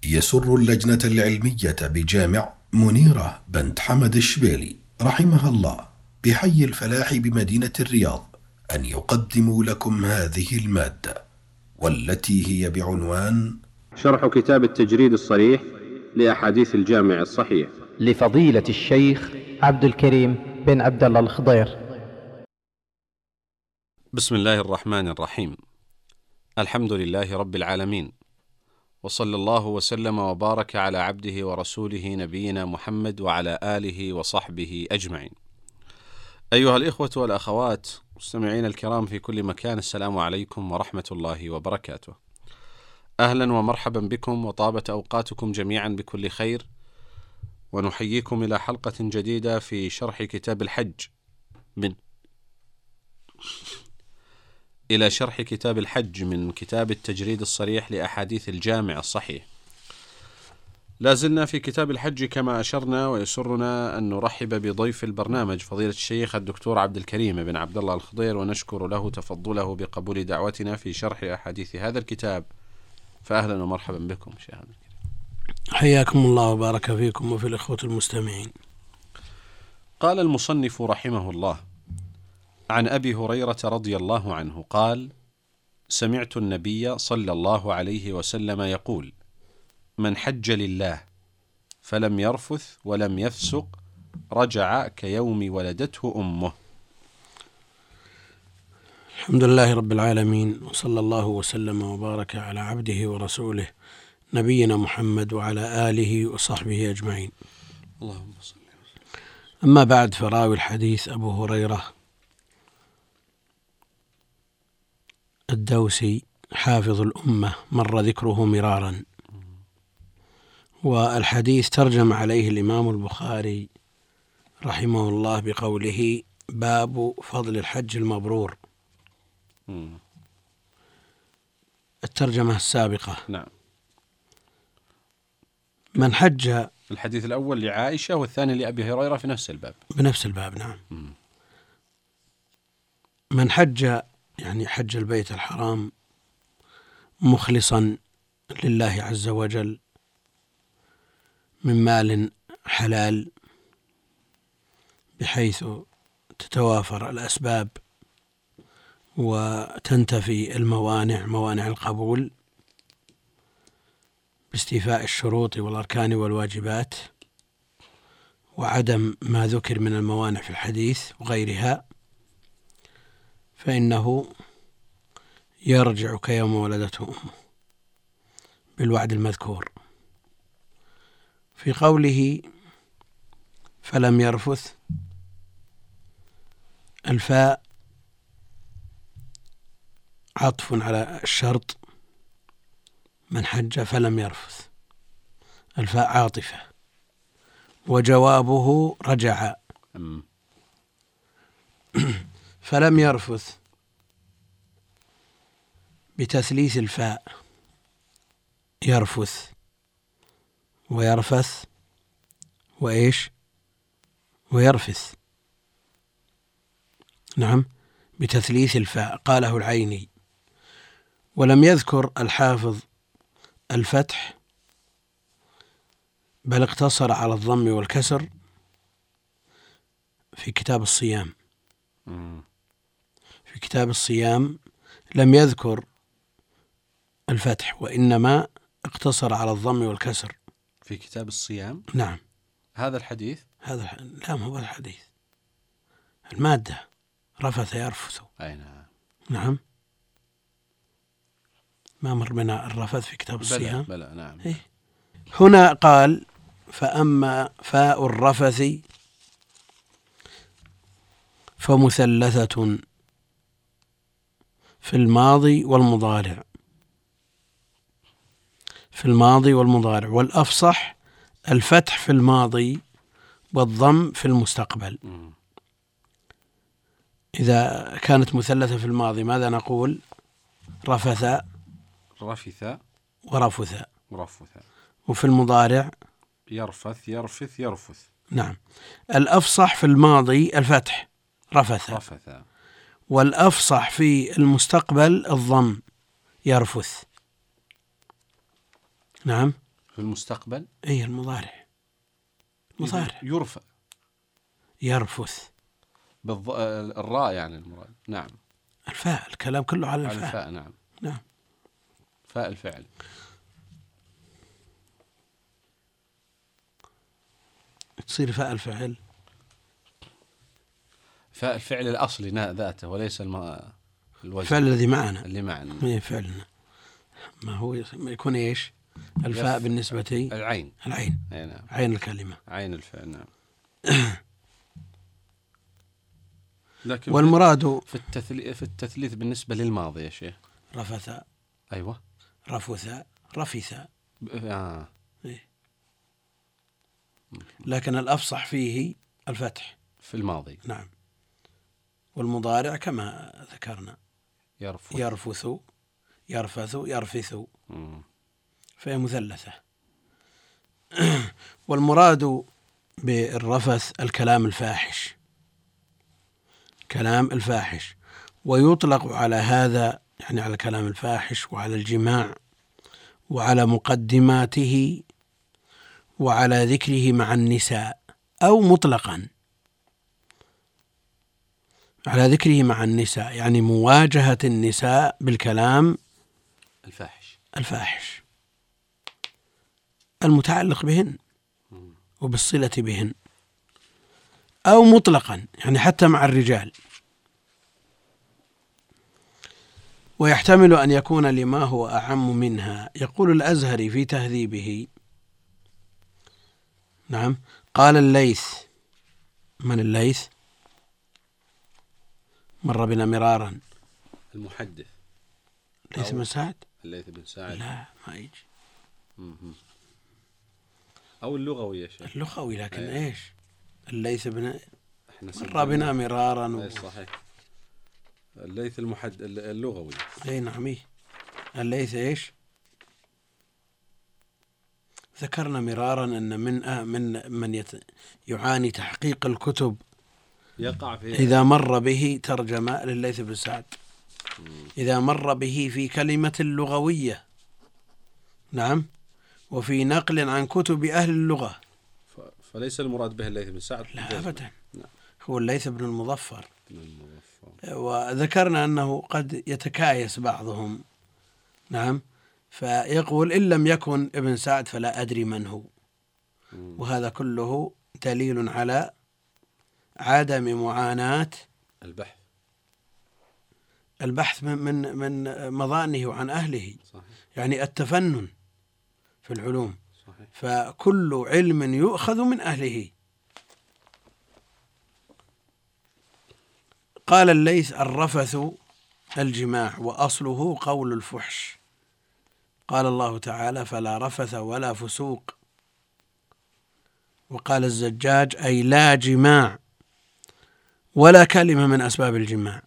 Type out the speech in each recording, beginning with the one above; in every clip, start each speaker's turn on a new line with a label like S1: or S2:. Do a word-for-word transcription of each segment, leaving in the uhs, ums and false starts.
S1: يسر اللجنة العلمية بجامع منيرة بنت حمد الشبيلي رحمها الله بحي الفلاح بمدينة الرياض أن يقدموا لكم هذه المادة، والتي هي بعنوان
S2: شرح كتاب التجريد الصريح لأحاديث الجامع الصحيح
S3: لفضيلة الشيخ عبد الكريم بن عبد الله الخضير.
S4: بسم الله الرحمن الرحيم. الحمد لله رب العالمين، وصلى الله وسلم وبارك على عبده ورسوله نبينا محمد وعلى آله وصحبه أجمعين. أيها الإخوة والأخوات مستمعين الكرام في كل مكان، السلام عليكم ورحمة الله وبركاته. أهلا ومرحبا بكم، وطابت أوقاتكم جميعا بكل خير، ونحييكم إلى حلقة جديدة في شرح كتاب الحج من إلى شرح كتاب الحج من كتاب التجريد الصريح لأحاديث الجامع الصحيح. لازلنا في كتاب الحج كما أشرنا، ويسرنا أن نرحب بضيف البرنامج فضيلة الشيخ الدكتور عبد الكريم بن عبد الله الخضير، ونشكر له تفضله بقبول دعوتنا في شرح أحاديث هذا الكتاب. فأهلا ومرحبا بكم شيخ عبد الكريم.
S5: حياكم الله وبارك فيكم وفي الإخوة المستمعين.
S4: قال المصنف رحمه الله: عن أبي هريرة رضي الله عنه قال: سمعت النبي صلى الله عليه وسلم يقول: من حج لله فلم يرفث ولم يفسق رجع كيوم ولدته أمه.
S5: الحمد لله رب العالمين، وصلى الله وسلم وبارك على عبده ورسوله نبينا محمد وعلى آله وصحبه أجمعين.
S4: اللهم صل وسلم.
S5: أما بعد، فراوي الحديث أبو هريرة الدوسي حافظ الأمة، مر ذكره مرارا، والحديث ترجم عليه الإمام البخاري رحمه الله بقوله: باب فضل الحج المبرور. الترجمة السابقة.
S4: نعم.
S5: من حج،
S4: الحديث الأول لعائشة والثاني لأبي هريرة في نفس الباب.
S5: بنفس الباب، نعم.
S4: م.
S5: من حج يعني حج البيت الحرام مخلصا لله عز وجل من مال حلال، بحيث تتوافر الأسباب وتنتفي الموانع موانع القبول باستيفاء الشروط والأركان والواجبات، وعدم ما ذكر من الموانع في الحديث وغيرها، فإنه يرجع كيوم ولدته أمه بالوعد المذكور. في قوله فلم يرفث، الفاء عطف على الشرط من حج فلم يرفث، الفاء عاطفة، وجوابه رجع. فلم يرفث بتثليث الفاء، يرفث ويرفث وإيش ويرفث. نعم، بتثليث الفاء، قاله العيني. ولم يذكر الحافظ الفتح، بل اقتصر على الضم والكسر في كتاب الصيام. في كتاب الصيام لم يذكر الفتح، وإنما اقتصر على الضم والكسر
S4: في كتاب الصيام.
S5: نعم.
S4: هذا الحديث
S5: هذا الح... لا، مو هذا الحديث، المادة رفث يرفث.
S4: أي نعم.
S5: نعم، ما مر بنا الرفث في كتاب الصيام.
S4: بلى بلى نعم.
S5: إيه؟ هنا قال: فأما فاء الرفث فمثلثة في الماضي والمضارع، في الماضي والمضارع، والأفصح الفتح في الماضي والضم في المستقبل.
S4: م.
S5: إذا كانت مثلثة في الماضي ماذا نقول؟ رفث
S4: رفث
S5: ورفث.
S4: ورفث.
S5: وفي المضارع
S4: يرفث يرفث يرفث.
S5: نعم. الأفصح في الماضي الفتح رفث،
S4: رفث.
S5: والأفصح في المستقبل الضم يرفث. نعم.
S4: في المستقبل.
S5: أي المضارع مضارع
S4: يرفع
S5: يرفث
S4: بالض... الراء يعني المراد. نعم.
S5: الفاء، الكلام كله على
S4: على
S5: الفاء.
S4: الفاء. نعم.
S5: نعم.
S4: فاء الفعل.
S5: تصير فاء الفعل.
S4: فاء الفعل الأصلي ذاته وليس الم... الوزن.
S5: الفعل الذي معنا
S4: اللي معنا.
S5: ما فعلنا ما هو يكون إيش الفاء بالنسبة
S4: العين.
S5: العين.
S4: نعم.
S5: عين الكلمة.
S4: عين الفعل. نعم. لكن
S5: والمراد
S4: في التثليث في التثليث بالنسبة للماضي يا شيخ.
S5: رفث.
S4: أيوة.
S5: رفث. رفث.
S4: آه.
S5: إيه. لكن الأفصح فيه الفتح
S4: في الماضي.
S5: نعم. والمضارع كما ذكرنا
S4: يرفث
S5: يرفث يرفث يرفث، فهي مثلثة. والمراد بالرفث الكلام الفاحش، كلام الفاحش، ويطلق على هذا يعني على الكلام الفاحش وعلى الجماع وعلى مقدماته وعلى ذكره مع النساء، أو مطلقا على ذكره مع النساء، يعني مواجهة النساء بالكلام
S4: الفاحش
S5: الفاحش المتعلق بهن وبالصلة بهن، أو مطلقا يعني حتى مع الرجال. ويحتمل أن يكون لما هو أعم منها. يقول الأزهري في تهذيبه، نعم، قال الليث. من الليث؟ مر بنا مرارا.
S4: المحدث
S5: ليث بن سعد.
S4: الليث بن سعد.
S5: لا ما يجي.
S4: أو اللغوي يا شيخ.
S5: اللغوي، لكن أيه. إيش الليث بن
S4: مر
S5: بنا مرارا
S4: و... صحيح. الليث المحد اللغوي.
S5: اي نعم. الليث ايش؟ ذكرنا مرارا ان من من من يت... يعاني تحقيق الكتب
S4: يقع فيها
S5: اذا مر به ترجمة لليث بن سعد، اذا مر به في كلمة لغوية، نعم، وفي نقل عن كتب اهل اللغة.
S4: ف... فليس المراد به الليث بن سعد.
S5: لا ابدا.
S4: نعم.
S5: هو الليث بن المظفر.
S4: بن المظفر.
S5: وذكرنا أنه قد يتكايس بعضهم، نعم، فيقول إن لم يكن ابن سعد فلا أدري من هو. وهذا كله دليل على عدم معاناة
S4: البحث
S5: البحث من من من مظانه وعن أهله.
S4: صحيح.
S5: يعني التفنن في العلوم.
S4: صحيح.
S5: فكل علم يؤخذ من أهله. قال الليث: الرفث الجماع، وأصله قول الفحش. قال الله تعالى: فلا رفث ولا فسوق. وقال الزجاج: أي لا جماع ولا كلمة من أسباب الجماع.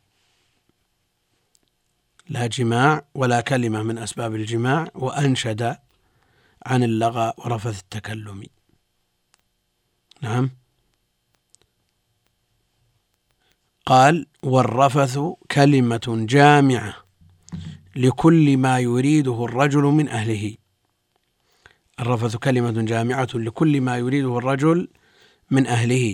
S5: لا جماع ولا كلمة من أسباب الجماع. وأنشد عن اللغى ورفث التكلم. نعم. قال: والرفث كلمة جامعة لكل ما يريده الرجل من أهله. الرفث كلمة جامعة لكل ما يريده الرجل من أهله.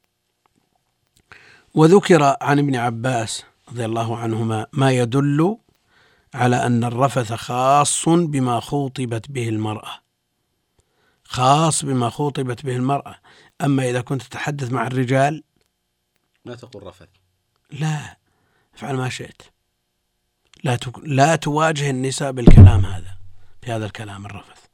S5: وذكر عن ابن عباس رضي الله عنهما ما يدل على أن الرفث خاص بما خوطبت به المرأة، خاص بما خوطبت به المرأة. أما إذا كنت تتحدث مع الرجال
S4: لا تقول رفث، لا،
S5: افعل ما شئت. لا تك... لا تواجه النساء بالكلام هذا، بهذا الكلام الرفث.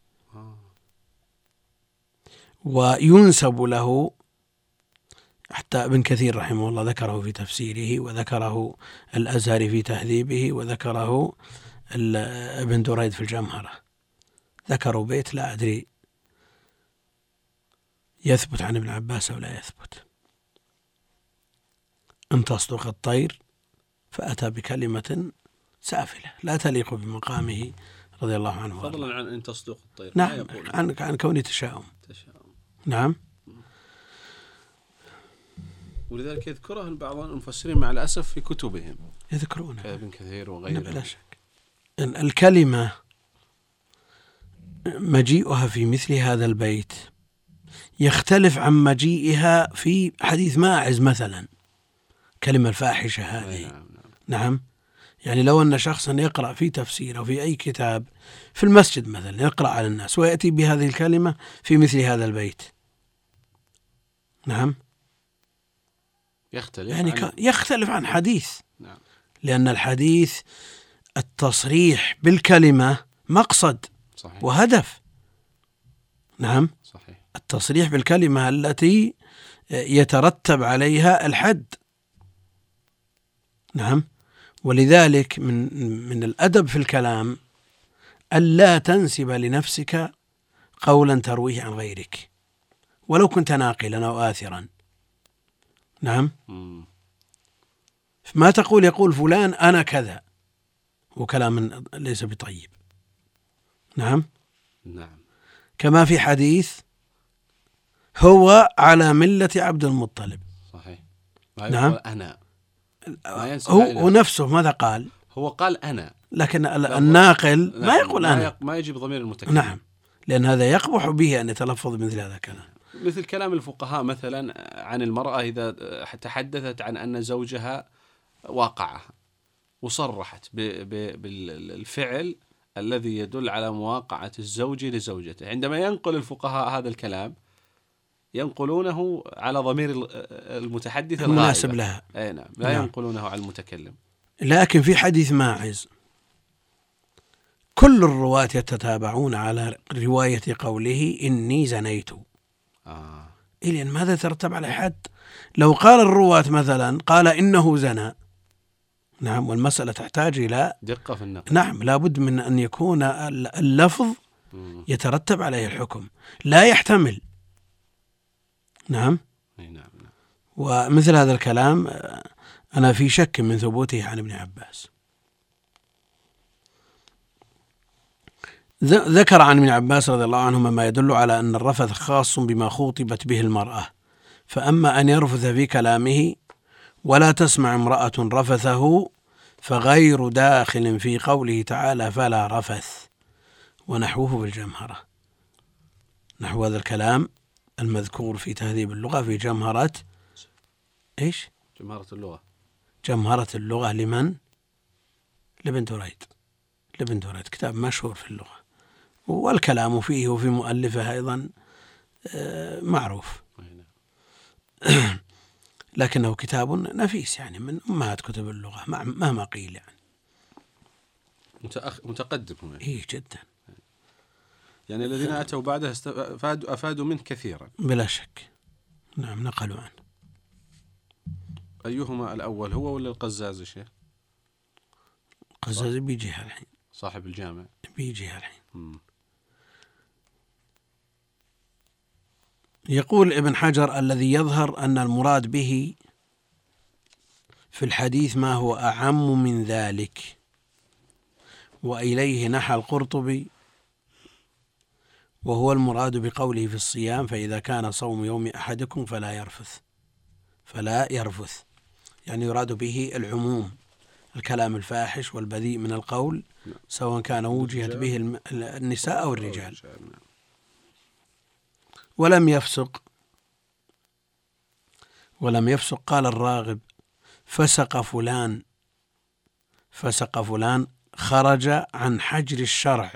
S5: وينسب له حتى ابن كثير رحمه الله ذكره في تفسيره، وذكره الأزهري في تهذيبه، وذكره ابن دريد في الجمهرة. ذكروا بيت لا أدري يثبت عن ابن عباس أو لا يثبت: أن تصدق الطير، فأتى بكلمة سافلة لا تليق بمقامه رضي الله عنه.
S4: فضلا عن أن تصدق الطير.
S5: نعم، عن عن كونه تشاؤم.
S4: تشاؤم.
S5: نعم.
S4: ولذلك يذكرها بعض المفسرين مع الأسف في كتبهم،
S5: يذكرونه
S4: كابن كثير وغيره.
S5: بلا شك. الكلمة مجيئها في مثل هذا البيت يختلف عن مجيئها في حديث ماعز مثلا، كلمة الفاحشة هذه.
S4: نعم.
S5: نعم. يعني لو أن شخصا يقرأ في تفسير أو في أي كتاب في المسجد مثلا يقرأ على الناس ويأتي بهذه الكلمة في مثل هذا البيت، نعم،
S4: يختلف
S5: يعني
S4: عن...
S5: يختلف عن حديث.
S4: نعم.
S5: لأن الحديث التصريح بالكلمة مقصد
S4: صحيح.
S5: وهدف. نعم.
S4: صحيح.
S5: التصريح بالكلمة التي يترتب عليها الحد. نعم. ولذلك من من الأدب في الكلام ألا تنسب لنفسك قولا ترويه عن غيرك ولو كنت ناقلا أو آثرا. نعم.
S4: مم.
S5: ما تقول يقول فلان أنا كذا، وكلام ليس بطيب. نعم.
S4: نعم.
S5: كما في حديث هو على ملة عبد المطلب.
S4: صحيح. ما
S5: نعم.
S4: أنا ما
S5: هو, هو نفسه ماذا قال؟
S4: هو قال أنا،
S5: لكن الناقل ما يقول
S4: ما
S5: أنا،
S4: ما يجيب ضمير المتكلم.
S5: نعم، لأن هذا يقبح به أن يتلفظ مثل هذا الكلام.
S4: مثل كلام الفقهاء مثلا عن المرأة إذا تحدثت عن أن زوجها واقعها وصرحت بالفعل الذي يدل على مواقعة الزوج لزوجته، عندما ينقل الفقهاء هذا الكلام ينقلونه على ضمير المتحدث
S5: المناسب لها.
S4: أي نعم. لا
S5: نعم.
S4: ينقلونه على المتكلم.
S5: لكن في حديث ماعز كل الرواة يتتابعون على رواية قوله إني زنيت.
S4: آه.
S5: إذن ماذا ترتب على حد؟ لو قال الرواة مثلا قال إنه زنى، نعم، والمسألة تحتاج إلى
S4: دقة في النقل.
S5: نعم، لابد من أن يكون اللفظ يترتب عليه الحكم، لا يحتمل. نعم.
S4: نعم.
S5: ومثل هذا الكلام أنا في شك من ثبوته عن ابن عباس. ذكر عن ابن عباس رضي الله عنهما ما يدل على أن الرفث خاص بما خوطبت به المرأة، فأما أن يرفث في كلامه ولا تسمع امرأة رفثه فغير داخل في قوله تعالى فلا رفث ونحوه بالجمهرة. نحو هذا الكلام المذكور في تهذيب اللغة في جمهرة إيش؟
S4: جمهرة اللغة.
S5: جمهرة اللغة لمن؟ لابن دريد. لابن دريد كتاب مشهور في اللغة، والكلام فيه وفي مؤلفه أيضا معروف. لكنه كتاب نفيس، يعني من أمهات كتب اللغة مهما قيل، يعني
S4: متقدم هو.
S5: إيه جدا.
S4: يعني الذين أتوا بعده أفادوا, أفادوا منه كثيرا
S5: بلا شك. نعم، نقلوا عنه.
S4: أيهما الأول، هو ولا القزاز يا شيخ؟
S5: القزاز بيجيها الحين،
S4: صاحب الجامع
S5: بيجيها الحين.
S4: مم.
S5: يقول ابن حجر الذي يظهر أن المراد به في الحديث ما هو أعم من ذلك، وإليه نحى القرطبي، وهو المراد بقوله في الصيام فإذا كان صوم يوم أحدكم فلا يرفث فلا يرفث، يعني يراد به العموم، الكلام الفاحش والبذيء من القول سواء كان وجهت به النساء أو الرجال. ولم يفسق ولم يفسق قال الراغب فسق فلان فسق فلان خرج عن حجر الشرع.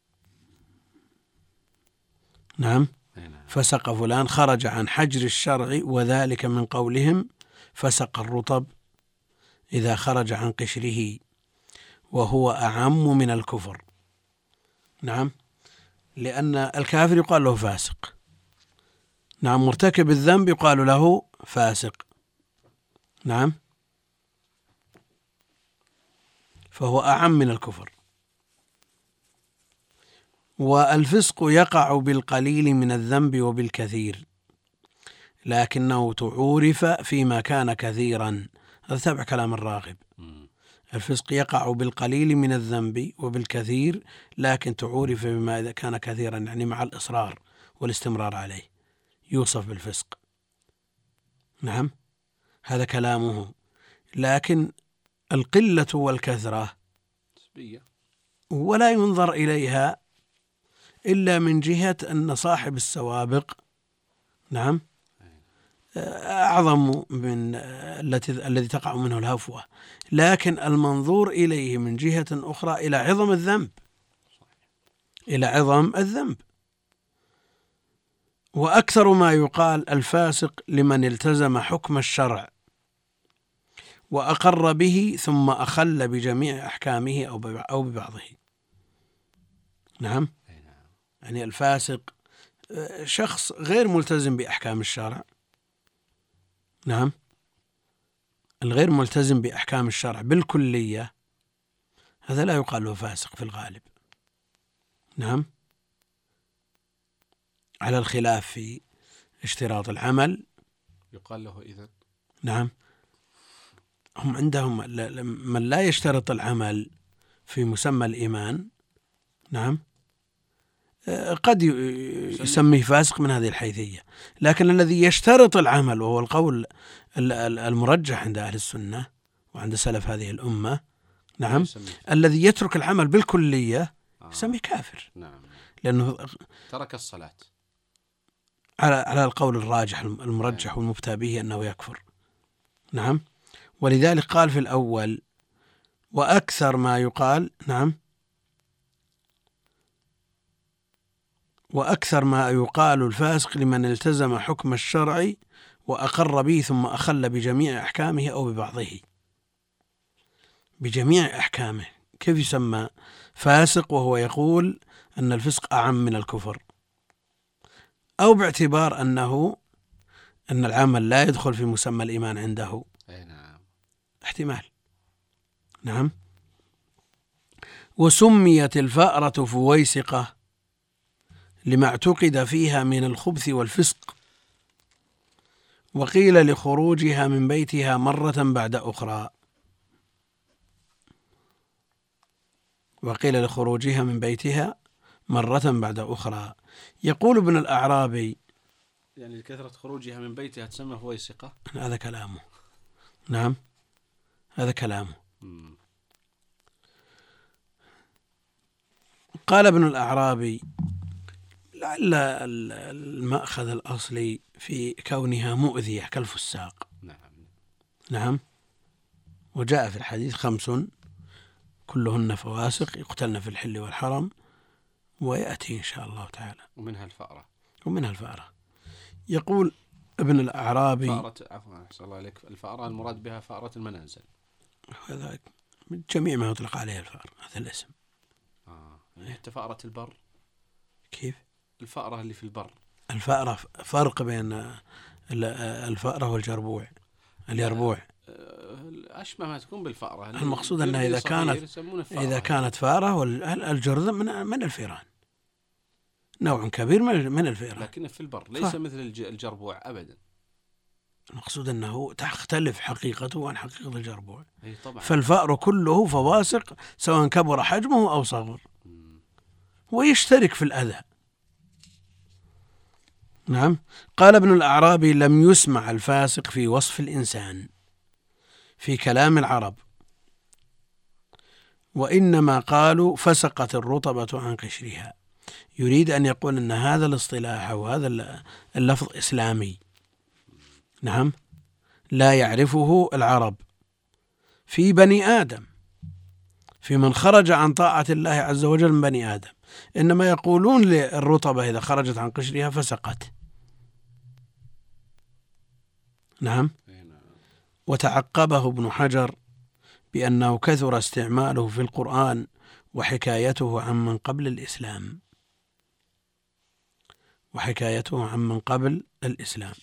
S5: نعم. فسق فلان خرج عن حجر الشرع، وذلك من قولهم فسق الرطب إذا خرج عن قشره، وهو أعم من الكفر. نعم، لأن الكافر يقال له فاسق. نعم، مرتكب الذنب يقال له فاسق. نعم، فهو أعم من الكفر. والفسق يقع بالقليل من الذنب وبالكثير، لكنه تعورف فيما كان كثيرا. هذا تابع كلام الراغب. الفسق يقع بالقليل من الذنب وبالكثير، لكن تعورف بما إذا كان كثيرا، يعني مع الإصرار والاستمرار عليه يوصف بالفسق. نعم، هذا كلامه. لكن القلة والكثرة ولا ينظر إليها إلا من جهة أن صاحب السوابق نعم أعظم من التي الذي تقع منه الهفوة، لكن المنظور إليه من جهة أخرى إلى عظم الذنب، إلى عظم الذنب. وأكثر ما يقال الفاسق لمن التزم حكم الشرع وأقر به ثم أخل بجميع أحكامه أو ببعضه. نعم، يعني الفاسق شخص غير ملتزم بأحكام الشرع، نعم، الغير ملتزم بأحكام الشرع بالكلية، هذا لا يقال له فاسق في الغالب. نعم، على الخلاف في اشتراط العمل
S4: يقال له إذن.
S5: نعم، هم عندهم من لا يشترط العمل في مسمى الإيمان، نعم، قد يسميه فاسق من هذه الحيثية، لكن الذي يشترط العمل وهو القول المرجح عند أهل السنة وعند سلف هذه الأمة، نعم، الذي يترك العمل بالكلية يسميه كافر.
S4: نعم،
S5: لأنه
S4: ترك الصلاة
S5: على على القول الراجح المرجح والمفتى به أنه يكفر. نعم، ولذلك قال في الأول وأكثر ما يقال، نعم، وأكثر ما يقال الفاسق لمن التزم حكم الشرع وأقر به ثم أخل بجميع أحكامه أو ببعضه. بجميع أحكامه، كيف يسمى فاسق وهو يقول أن الفسق أعم من الكفر، أو باعتبار أنه أن العمل لا يدخل في مسمى الإيمان عنده؟
S4: نعم،
S5: احتمال. نعم، وسميت الفأرة فويسقة لما اعتقد فيها من الخبث والفسق، وقيل لخروجها من بيتها مرة بعد أخرى، وقيل لخروجها من بيتها مرة بعد أخرى. يقول ابن الأعرابي
S4: يعني لكثرة خروجها من بيتها تسمى فويسقة.
S5: هذا كلامه. نعم، هذا كلامه.
S4: م.
S5: قال ابن الأعرابي لعل المأخذ الأصلي في كونها مؤذية كالفساق.
S4: نعم.
S5: نعم، وجاء في الحديث خمس كلهن فواسق يقتلن في الحل والحرم، ويأتي إن شاء الله تعالى.
S4: ومنها الفأرة.
S5: ومنها الفأرة. يقول ابن الأعرابي
S4: فأرة، عفوا أحسن الله عليك، الفأرة المراد بها فأرة المنازل.
S5: هذا جميع ما يطلق عليه الفأر، هذا الاسم.
S4: آه. يعني حتى فأرة البر.
S5: كيف؟
S4: الفأرة اللي في البر.
S5: الفأرة فرق بين الفأرة والجربوع. اليربوع
S4: أشبه ما تكون بالفأرة.
S5: المقصود أنها إذا كانت إذا كانت فأرة، والجرذ من من الفيران، نوع كبير من الفيران،
S4: لكن في البر ليس ف... مثل الجربوع أبدا.
S5: المقصود أنه تختلف حقيقته عن حقيقة الجربوع.
S4: أي طبعا.
S5: فالفأر كله فواسق سواء كبر حجمه أو صغر، ويشترك في الأذى. نعم. قال ابن الأعرابي لم يسمع الفاسق في وصف الإنسان في كلام العرب، وإنما قالوا فسقت الرطبة عن قشرها. يريد أن يقول أن هذا الاصطلاح أو هذا اللفظ إسلامي، نعم، لا يعرفه العرب في بني آدم، في من خرج عن طاعة الله عز وجل من بني آدم، إنما يقولون للرطبة إذا خرجت عن قشرها فسقت. نعم. وتعقبه ابن حجر بأنه كثر استعماله في القرآن وحكايته عمن قبل الإسلام وحكايته عمن قبل الإسلام.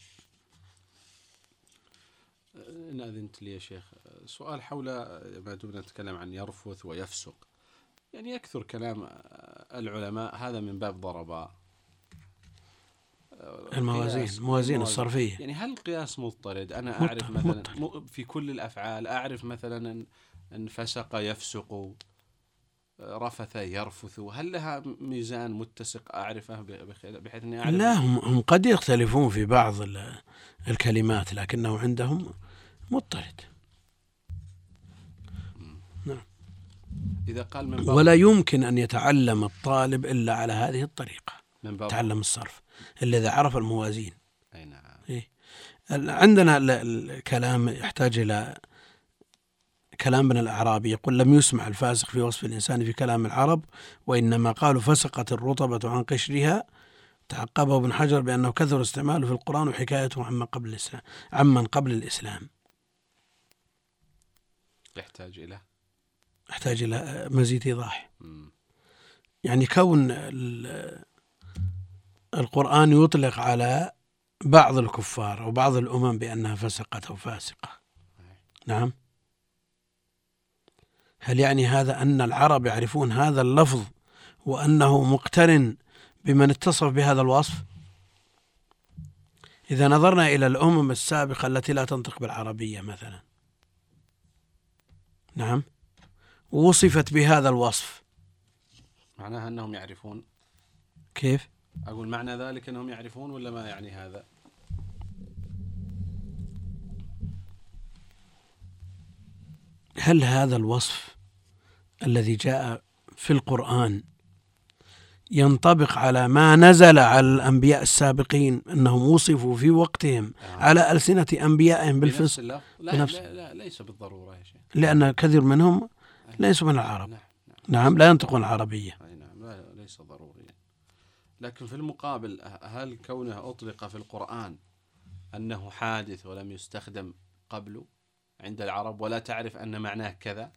S4: إن أذنت لي يا شيخ سؤال حول ما دمنا نتكلم عن يرفث ويفسق، يعني يكثر كلام العلماء هذا من باب ضرباء
S5: الموازين الموازين الصرفية.
S4: يعني هل القياس مضطرد؟ أنا أعرف مثلا في كل الأفعال، أعرف مثلا أن فسق يفسق، رفث يرفث، هل لها ميزان متسق أعرفه بحيث أني أعرف؟
S5: لا، هم قد يختلفون في بعض الكلمات لكنه عندهم مضطرد. نعم.
S4: إذا قال من باب
S5: ولا يمكن أن يتعلم الطالب إلا على هذه الطريقة،
S4: من باب
S5: تعلم الصرف إلا إذا عرف الموازين.
S4: أي نعم.
S5: إيه؟ عندنا الكلام يحتاج إلى كلام ابن الأعرابي، يقول لم يسمع الفاسق في وصف الإنسان في كلام العرب، وإنما قالوا فسقت الرطبة عن قشرها. تعقبه ابن حجر بأنه كثر استعماله في القرآن وحكايته عمن قبل الإسلام عمن قبل الإسلام.
S4: يحتاج إلى
S5: يحتاج إلى مزيد إيضاح.
S4: م.
S5: يعني كون القرآن يطلق على بعض الكفار أو بعض الأمم بأنها فسقت أو فاسقة، نعم، هل يعني هذا أن العرب يعرفون هذا اللفظ وأنه مقترن بمن اتصف بهذا الوصف؟ إذا نظرنا إلى الأمم السابقة التي لا تنطق بالعربية مثلا، نعم، وصفت بهذا الوصف،
S4: معناها أنهم يعرفون.
S5: كيف؟
S4: أقول معنى ذلك أنهم يعرفون ولا ما يعني هذا؟
S5: هل هذا الوصف الذي جاء في القرآن ينطبق على ما نزل على الأنبياء السابقين أنهم وصفوا في وقتهم آه. على ألسنة أنبيائهم بالفسق؟
S4: لا,
S5: بنفس
S4: لا, لا ليس بالضرورة يا شيخ،
S5: لأن كثير منهم ليسوا من العرب.
S4: نعم,
S5: نعم, نعم لا ينطقون العربية.
S4: نعم لا ليس ضروري. لكن في المقابل هل كونه أطلق في القرآن أنه حادث ولم يستخدم قبله عند العرب ولا تعرف أن معناه كذا؟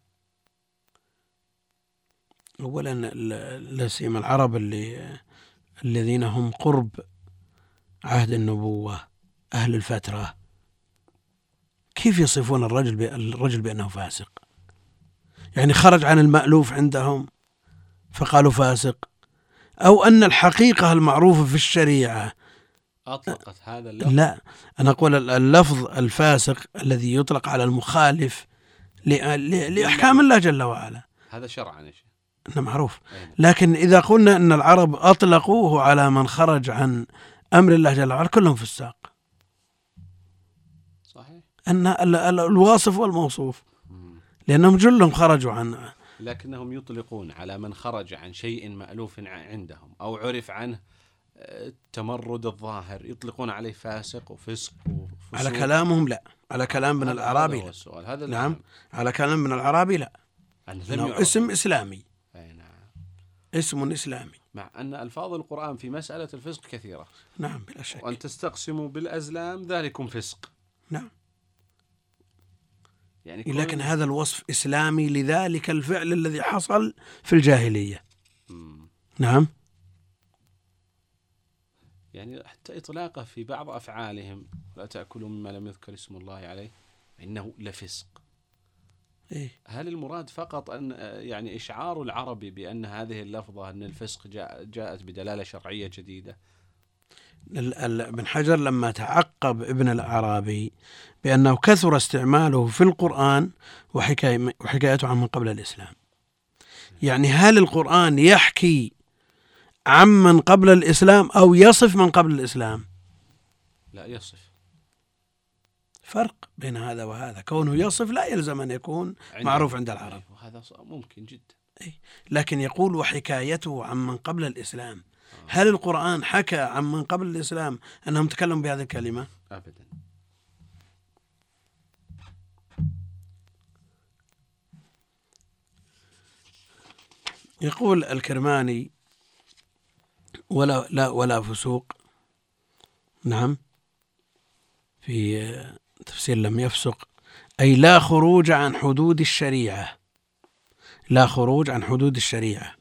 S5: أولا لا سيما العرب اللي الذين هم قرب عهد النبوة أهل الفترة، كيف يصفون الرجل الرجل بأنه فاسق؟ يعني خرج عن المألوف عندهم فقالوا فاسق، أو أن الحقيقة المعروفة في الشريعة
S4: أطلقت هذا اللفظ؟
S5: لا، أنا أقول اللفظ الفاسق الذي يطلق على المخالف لأحكام الله جل وعلا
S4: هذا شرعا يا شيخ،
S5: إنه معروف. لكن إذا قلنا أن العرب أطلقوه على من خرج عن أمر الله جل وعلا كلهم فساق،
S4: صحيح،
S5: أن الواصف والموصوف، لأنهم جلهم خرجوا عن.
S4: لكنهم يطلقون على من خرج عن شيء مألوف عندهم أو عرف عنه التمرد الظاهر، يطلقون عليه فاسق وفسق وفسوق.
S5: على كلامهم لا، على كلام من الأعرابي لا.
S4: السؤال هذا.
S5: نعم، على كلام من الأعرابي لا، أنه اسم إسلامي.
S4: أي نعم،
S5: اسم إسلامي،
S4: مع أن ألفاظ القرآن في مسألة الفسق كثيرة.
S5: نعم بلا شك.
S4: وأن تستقسموا بالأزلام ذلكم فسق.
S5: نعم،
S4: يعني
S5: لكن هذا الوصف إسلامي لذلك الفعل الذي حصل في الجاهلية.
S4: مم.
S5: نعم،
S4: يعني حتى إطلاقه في بعض أفعالهم لا تأكلوا مما لم يذكر اسم الله عليه إنه لفسق.
S5: إيه؟
S4: هل المراد فقط أن يعني إشعار العربي بأن هذه اللفظة أن الفسق جاء جاءت بدلالة شرعية جديدة؟
S5: ابن حجر لما تعقب ابن الأعرابي بأنه كثر استعماله في القرآن وحكايته عن من قبل الإسلام، يعني هل القرآن يحكي عن من قبل الإسلام أو يصف من قبل الإسلام؟
S4: لا، يصف.
S5: فرق بين هذا وهذا، كونه يصف لا يلزم أن يكون معروف عند العرب،
S4: وهذا ممكن جدا.
S5: لكن يقول وحكايته عن من قبل الإسلام. هل القرآن حكى عن من قبل الإسلام أنهم تكلموا بهذه الكلمة؟
S4: أبدا.
S5: يقول الكرماني ولا لا ولا فسوق، نعم، في تفسير لم يفسق أي لا خروج عن حدود الشريعة، لا خروج عن حدود الشريعة.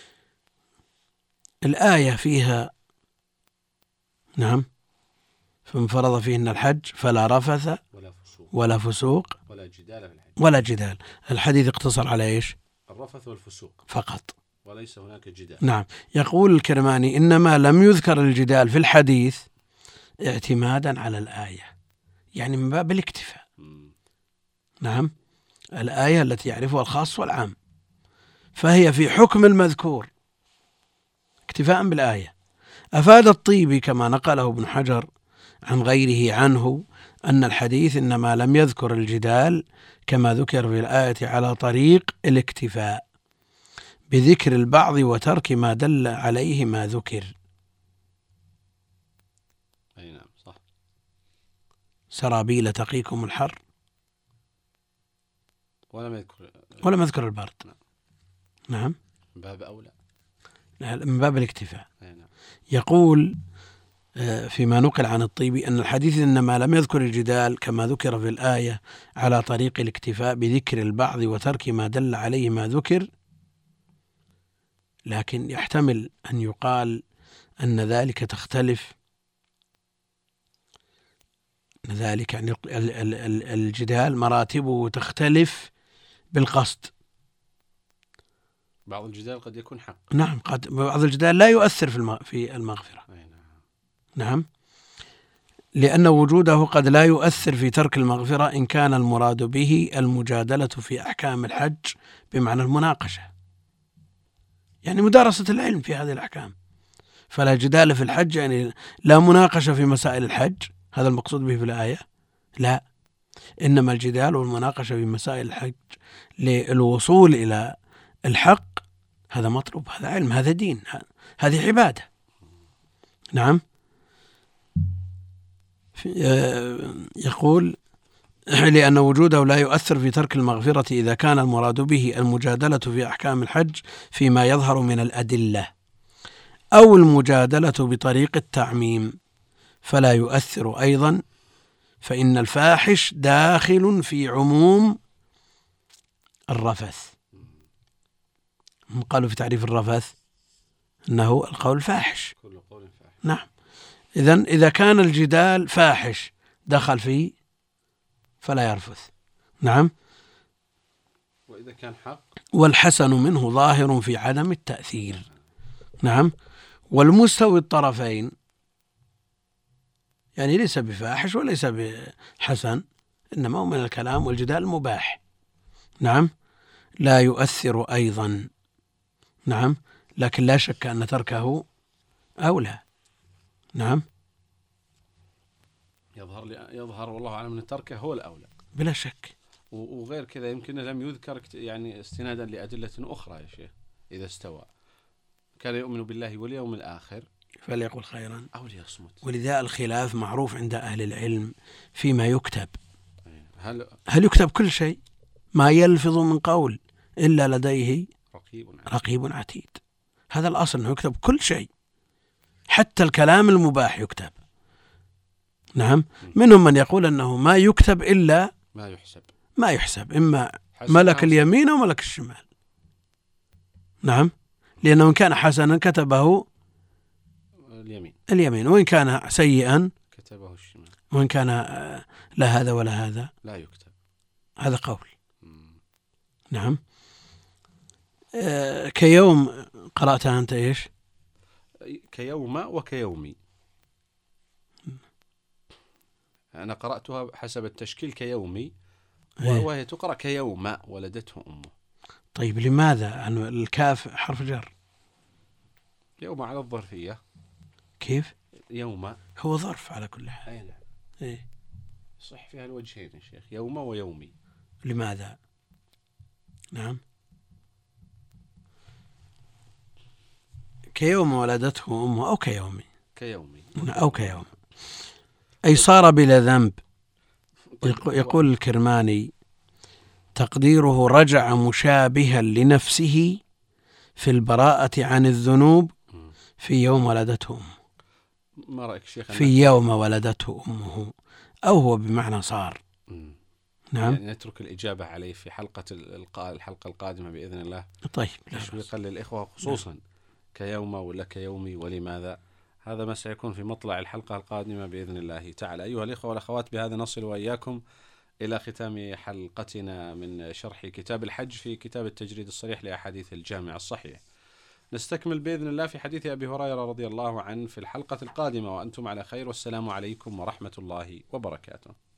S5: الآية فيها نعم فمن فرض فيهن الحج فلا رفث
S4: ولا فسوق
S5: ولا فسوق
S4: ولا جدال في الحج.
S5: ولا جدال. الحديث اقتصر على إيش؟
S4: الرفث والفسوق
S5: فقط،
S4: وليس هناك جدال.
S5: نعم. يقول الكرماني إنما لم يذكر الجدال في الحديث اعتمادا على الآية، يعني من باب الاكتفاء. نعم، الآية التي يعرفها الخاص والعام، فهي في حكم المذكور اكتفاء بالآية. أفاد الطيبي كما نقله ابن حجر عن غيره عنه أن الحديث إنما لم يذكر الجدال كما ذكر في الآية على طريق الاكتفاء بذكر البعض وترك ما دل عليه ما ذكر.
S4: أي نعم صح.
S5: سرابيل تقيكم الحر
S4: ولم يذكر
S5: ولم يذكر البرد.
S4: نعم.
S5: نعم
S4: من باب أولى،
S5: من باب الاكتفاء.
S4: أي نعم.
S5: يقول فيما نقل عن الطيبي أن الحديث إنما لم يذكر الجدال كما ذكر في الآية على طريق الاكتفاء بذكر البعض وترك ما دل عليه ما ذكر، لكن يحتمل أن يقال أن ذلك تختلف ذلك يعني الجدال مراتبه تختلف بالقصد.
S4: بعض الجدال قد يكون حق.
S5: نعم، قد بعض الجدال لا يؤثر في المغفرة.
S4: أي نعم.
S5: نعم، لأن وجوده قد لا يؤثر في ترك المغفرة إن كان المراد به المجادلة في أحكام الحج بمعنى المناقشة، يعني مدارسة العلم في هذه الأحكام. فلا جدال في الحج يعني لا مناقشة في مسائل الحج، هذا المقصود به في الآية، لا، إنما الجدال والمناقشة في مسائل الحج للوصول إلى الحق، هذا مطلوب، هذا علم، هذا دين، هذه عبادة. نعم. يقول لأن وجوده لا يؤثر في ترك المغفرة إذا كان المراد به المجادلة في أحكام الحج فيما يظهر من الأدلة أو المجادلة بطريق التعميم، فلا يؤثر أيضا، فإن الفاحش داخل في عموم الرفث. هم قالوا في تعريف الرفث أنه القول الفاحش.
S4: كل قول فاحش.
S5: نعم، إذن إذا كان الجدال فاحش دخل فيه فلا يرفث. نعم.
S4: وإذا كان حق
S5: والحسن منه ظاهر في عدم التأثير. نعم. والمستوي الطرفين يعني ليس بفاحش وليس بحسن، إنما هو من الكلام والجدال مباح. نعم. لا يؤثر أيضا. نعم. لكن لا شك أن تركه أولى. نعم.
S4: يظهر لي يظهر والله أعلم أن تركه هو الأولى
S5: بلا شك.
S4: وغير كذا يمكن لم يذكر يعني استنادا لأدلة أخرى يا شيخ. إذا استوى كان يؤمن بالله واليوم الآخر
S5: فليقل خيرا
S4: أو ليصمت.
S5: ولذا الخلاف معروف عند أهل العلم فيما يكتب.
S4: هل
S5: هل يكتب كل شيء؟ ما يلفظ من قول إلا لديه
S4: رقيب عتيد.
S5: رقيب عتيد. هذا الأصل، أنه يكتب كل شيء، حتى الكلام المباح يكتب. نعم. منهم من يقول أنه ما يكتب إلا
S4: ما يحسب
S5: ما يحسب إما ملك اليمين أو ملك الشمال. نعم. لأنه إن كان حسنا كتبه
S4: اليمين
S5: اليمين، وإن كان سيئا
S4: كتبه الشمال،
S5: وإن كان لا هذا ولا هذا
S4: لا يكتب.
S5: هذا قول. نعم. آه كيوم قرأتها أنت إيش؟
S4: كيوم وكيومي. أنا قرأتها حسب التشكيل كيومي، وهي تقرأ كيوم ولدته أمه.
S5: طيب لماذا أن الكاف حرف جر؟
S4: يوم على الظرفية.
S5: كيف؟
S4: يوم
S5: هو ظرف على كل حال.
S4: أي نعم.
S5: إيه؟
S4: صح فيها الوجهين يا شيخ، يوم ويومي.
S5: لماذا؟ نعم. كيوم ولدته أمه أو كيومي
S4: كيومي
S5: أو كيوم، أي صار بلا ذنب. يقول الكرماني تقديره رجع مشابها لنفسه في البراءة عن الذنوب في يوم ولدته أمه.
S4: ما رأيك شيخ؟
S5: في يوم ولدته أمه، أو هو بمعنى صار.
S4: مم.
S5: نعم.
S4: يعني نترك الإجابة عليه في حلقة الحلقة القادمة بإذن الله.
S5: طيب.
S4: تشويقا للإخوة خصوصا. نعم. كيوم ولا كيومي ولماذا؟ هذا ما سيكون في مطلع الحلقة القادمة بإذن الله تعالى. أيها الإخوة والأخوات، بهذا نصل وإياكم إلى ختام حلقتنا من شرح كتاب الحج في كتاب التجريد الصريح لأحاديث الجامع الصحيح. نستكمل بإذن الله في حديث أبي هريرة رضي الله عنه في الحلقة القادمة، وأنتم على خير، والسلام عليكم ورحمة الله وبركاته.